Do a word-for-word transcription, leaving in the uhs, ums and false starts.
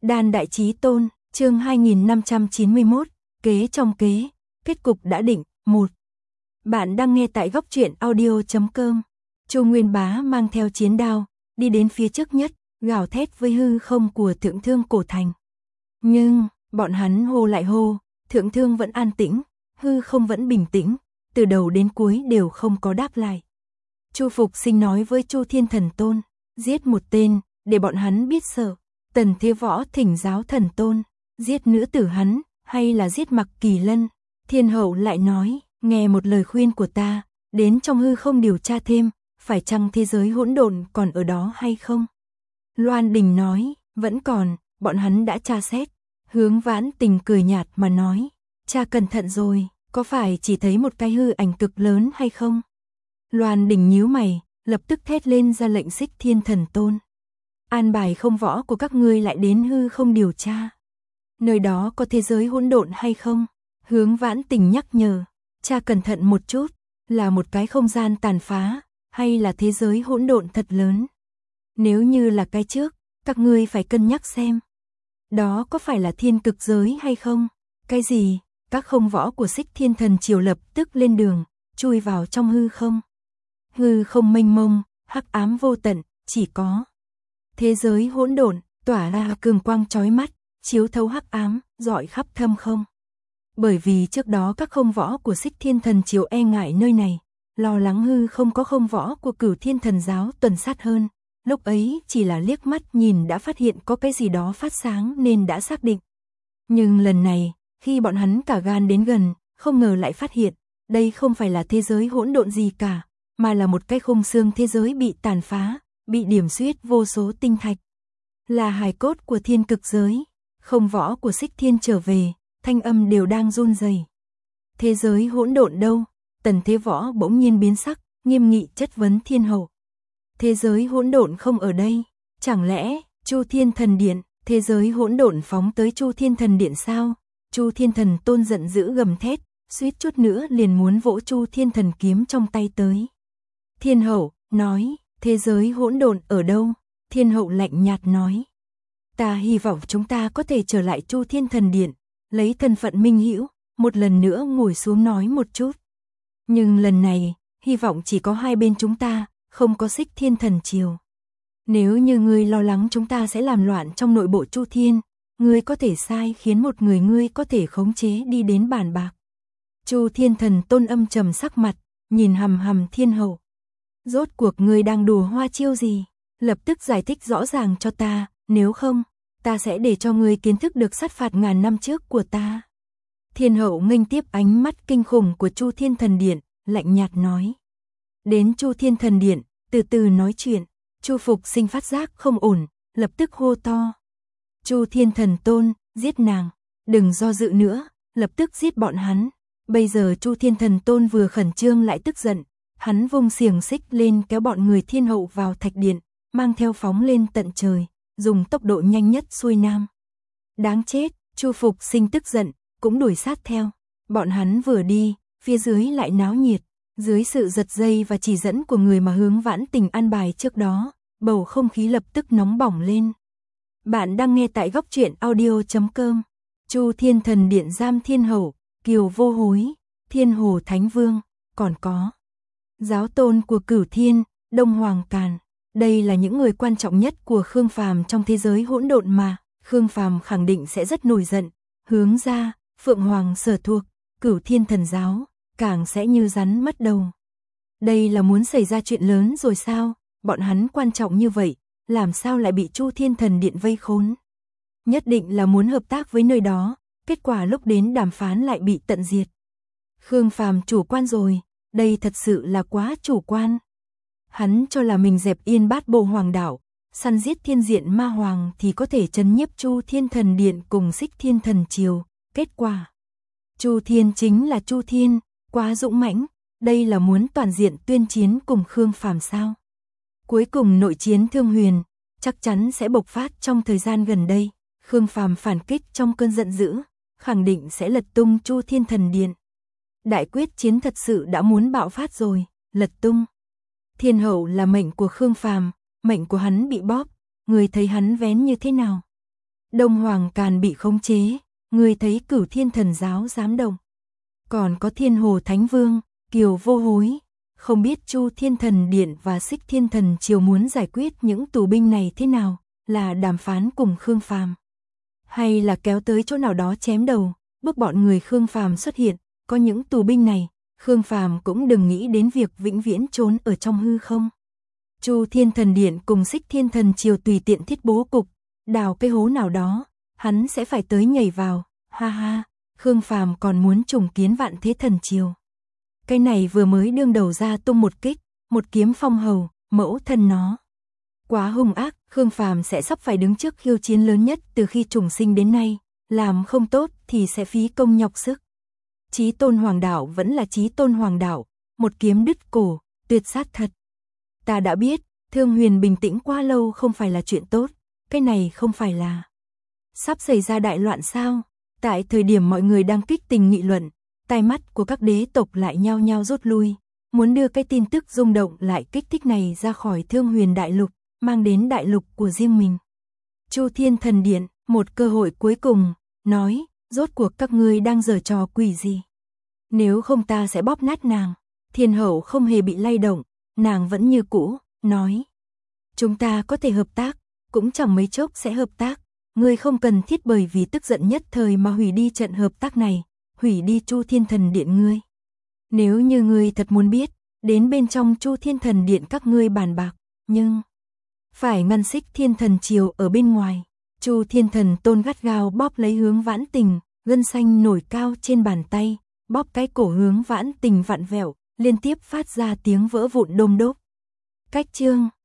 Đan Đại Chí Tôn, chương hai nghìn năm trăm chín mươi mốt, kế trong kế, kết cục đã định, một. Bạn đang nghe tại góc truyện audio chấm com. Chu Nguyên Bá mang theo chiến đao, đi đến phía trước nhất, gào thét với hư không của Thượng Thương Cổ Thành. Nhưng, bọn hắn hô lại hô, Thượng Thương vẫn an tĩnh, hư không vẫn bình tĩnh, từ đầu đến cuối đều không có đáp lại. Chu Phục Sinh nói với Chu Thiên Thần Tôn, giết một tên, để bọn hắn biết sợ. Tần Thế Võ thỉnh giáo Thần Tôn, giết nữ tử hắn, hay là giết Mặc Kỳ Lân. Thiên Hậu lại nói, nghe một lời khuyên của ta, đến trong hư không điều tra thêm, phải chăng thế giới hỗn độn còn ở đó hay không? Loan Đình nói, vẫn còn, bọn hắn đã tra xét. Hướng Vãn Tình cười nhạt mà nói, cha cẩn thận rồi, có phải chỉ thấy một cái hư ảnh cực lớn hay không? Loan Đình nhíu mày, lập tức thét lên ra lệnh Xích Thiên Thần Tôn. An bài không võ của các ngươi lại đến hư không điều tra. Nơi đó có thế giới hỗn độn hay không? Hướng Vãn Tình nhắc nhở, cha cẩn thận một chút, là một cái không gian tàn phá, hay là thế giới hỗn độn thật lớn? Nếu như là cái trước, các ngươi phải cân nhắc xem. Đó có phải là thiên cực giới hay không? Cái gì? Các không võ của Xích Thiên Thần Triều lập tức lên đường, chui vào trong hư không. Hư không mênh mông, hắc ám vô tận, chỉ có thế giới hỗn độn, tỏa ra cường quang chói mắt, chiếu thấu hắc ám, rọi khắp thâm không. Bởi vì trước đó các không võ của Xích Thiên Thần Triều e ngại nơi này, lo lắng hư không có không võ của Cửu Thiên Thần Giáo tuần sát hơn. Lúc ấy chỉ là liếc mắt nhìn đã phát hiện có cái gì đó phát sáng nên đã xác định. Nhưng lần này, khi bọn hắn cả gan đến gần, không ngờ lại phát hiện, đây không phải là thế giới hỗn độn gì cả, mà là một cái khung xương thế giới bị tàn phá, bị điểm xuyết vô số tinh thạch. Là hài cốt của thiên cực giới, không võ của Xích Thiên trở về, thanh âm đều đang run rẩy. Thế giới hỗn độn đâu? Tần Thế Võ bỗng nhiên biến sắc, nghiêm nghị chất vấn Thiên Hậu. Thế giới hỗn độn không ở đây, chẳng lẽ Chu Thiên Thần Điện, thế giới hỗn độn phóng tới Chu Thiên Thần Điện sao? Chu Thiên Thần Tôn giận dữ gầm thét, suýt chút nữa liền muốn vỗ Chu Thiên Thần kiếm trong tay tới. Thiên Hậu nói, thế giới hỗn độn ở đâu? Thiên Hậu lạnh nhạt nói, ta hy vọng chúng ta có thể trở lại Chu Thiên Thần Điện, lấy thân phận minh hữu, một lần nữa ngồi xuống nói một chút. Nhưng lần này, hy vọng chỉ có hai bên chúng ta, không có Xích Thiên Thần Triều. Nếu như ngươi lo lắng chúng ta sẽ làm loạn trong nội bộ Chu Thiên, ngươi có thể sai khiến một người ngươi có thể khống chế đi đến bàn bạc. Chu Thiên Thần Tôn âm trầm sắc mặt, nhìn hằm hằm Thiên Hậu. Rốt cuộc ngươi đang đùa hoa chiêu gì? Lập tức giải thích rõ ràng cho ta, nếu không, ta sẽ để cho ngươi kiến thức được sát phạt ngàn năm trước của ta. Thiên Hậu nghênh tiếp ánh mắt kinh khủng của Chu Thiên Thần Điện, lạnh nhạt nói. Đến Chu Thiên Thần Điện, từ từ nói chuyện. Chu Phục Sinh phát giác không ổn, lập tức hô to. Chu Thiên Thần Tôn, giết nàng, đừng do dự nữa, lập tức giết bọn hắn. Bây giờ Chu Thiên Thần Tôn vừa khẩn trương lại tức giận, hắn vung xiềng xích lên kéo bọn người Thiên Hậu vào thạch điện, mang theo phóng lên tận trời, dùng tốc độ nhanh nhất xuôi nam. Đáng chết, Chu Phục Sinh tức giận, cũng đuổi sát theo. Bọn hắn vừa đi, phía dưới lại náo nhiệt. Dưới sự giật dây và chỉ dẫn của người mà Hướng Vãn Tình an bài trước đó, bầu không khí lập tức nóng bỏng lên. Bạn đang nghe tại góc truyện audio chấm com. Chu Thiên Thần Điện giam Thiên Hậu, Kiều Vô Hối, Thiên Hồ Thánh Vương, còn có giáo tôn của Cửu Thiên, Đông Hoàng Càn. Đây là những người quan trọng nhất của Khương Phàm trong thế giới hỗn độn mà, Khương Phàm khẳng định sẽ rất nổi giận. Hướng ra, Phượng Hoàng sở thuộc, Cửu Thiên Thần Giáo, càng sẽ như rắn mất đầu. Đây là muốn xảy ra chuyện lớn rồi sao? Bọn hắn quan trọng như vậy, làm sao lại bị Chu Thiên Thần Điện vây khốn? Nhất định là muốn hợp tác với nơi đó, kết quả lúc đến đàm phán lại bị tận diệt. Khương Phàm chủ quan rồi, đây thật sự là quá chủ quan. Hắn cho là mình dẹp yên Bát Bộ Hoàng Đảo, săn giết thiên diện ma hoàng thì có thể trấn nhiếp Chu Thiên Thần Điện cùng Xích Thiên Thần Triều. Kết quả, Chu Thiên chính là Chu Thiên, quá dũng mãnh, đây là muốn toàn diện tuyên chiến cùng Khương Phàm sao? Cuối cùng nội chiến Thương Huyền chắc chắn sẽ bộc phát trong thời gian gần đây. Khương Phàm phản kích trong cơn giận dữ, khẳng định sẽ lật tung Chu Thiên Thần Điện. Đại quyết chiến thật sự đã muốn bạo phát rồi, lật tung. Thiên Hậu là mệnh của Khương Phàm, mệnh của hắn bị bóp, người thấy hắn vén như thế nào? Đông Hoàng Càn bị khống chế, người thấy Cửu Thiên Thần Giáo dám động. Còn có Thiên Hồ Thánh Vương, Kiều Vô Hối, không biết Chu Thiên Thần Điện và Xích Thiên Thần Triều muốn giải quyết những tù binh này thế nào, là đàm phán cùng Khương Phàm, hay là kéo tới chỗ nào đó chém đầu, bước bọn người Khương Phàm xuất hiện, có những tù binh này, Khương Phàm cũng đừng nghĩ đến việc vĩnh viễn trốn ở trong hư không. Chu Thiên Thần Điện cùng Xích Thiên Thần Triều tùy tiện thiết bố cục, đào cái hố nào đó, hắn sẽ phải tới nhảy vào, ha ha, Khương Phàm còn muốn trùng kiến Vạn Thế Thần Triều. Cái này vừa mới đương đầu ra tung một kích, một kiếm phong hầu, mẫu thân nó. Quá hung ác, Khương Phàm sẽ sắp phải đứng trước khiêu chiến lớn nhất từ khi trùng sinh đến nay, làm không tốt thì sẽ phí công nhọc sức. Chí Tôn Hoàng Đạo vẫn là Chí Tôn Hoàng Đạo, một kiếm đứt cổ, tuyệt sát thật. Ta đã biết, Thương Huyền bình tĩnh quá lâu không phải là chuyện tốt, cái này không phải là sắp xảy ra đại loạn sao? Tại thời điểm mọi người đang kích tình nghị luận, tai mắt của các đế tộc lại nhao nhao rút lui, muốn đưa cái tin tức rung động lại kích thích này ra khỏi Thương Huyền đại lục, mang đến đại lục của riêng mình. Chu Thiên Thần Điện, một cơ hội cuối cùng, nói, rốt cuộc các ngươi đang giở trò quỷ gì? Nếu không ta sẽ bóp nát nàng. Thiên hậu không hề bị lay động, nàng vẫn như cũ, nói. Chúng ta có thể hợp tác, cũng chẳng mấy chốc sẽ hợp tác. Ngươi không cần thiết bởi vì tức giận nhất thời mà hủy đi trận hợp tác này, hủy đi Chu Thiên Thần Điện ngươi. Nếu như ngươi thật muốn biết, đến bên trong Chu Thiên Thần Điện các ngươi bàn bạc, nhưng phải ngăn Xích Thiên Thần Triều ở bên ngoài. Chu Thiên Thần Tôn gắt gao bóp lấy Hướng Vãn Tình, gân xanh nổi cao trên bàn tay, bóp cái cổ Hướng Vãn Tình vặn vẹo, liên tiếp phát ra tiếng vỡ vụn đôm đốp. Cách chương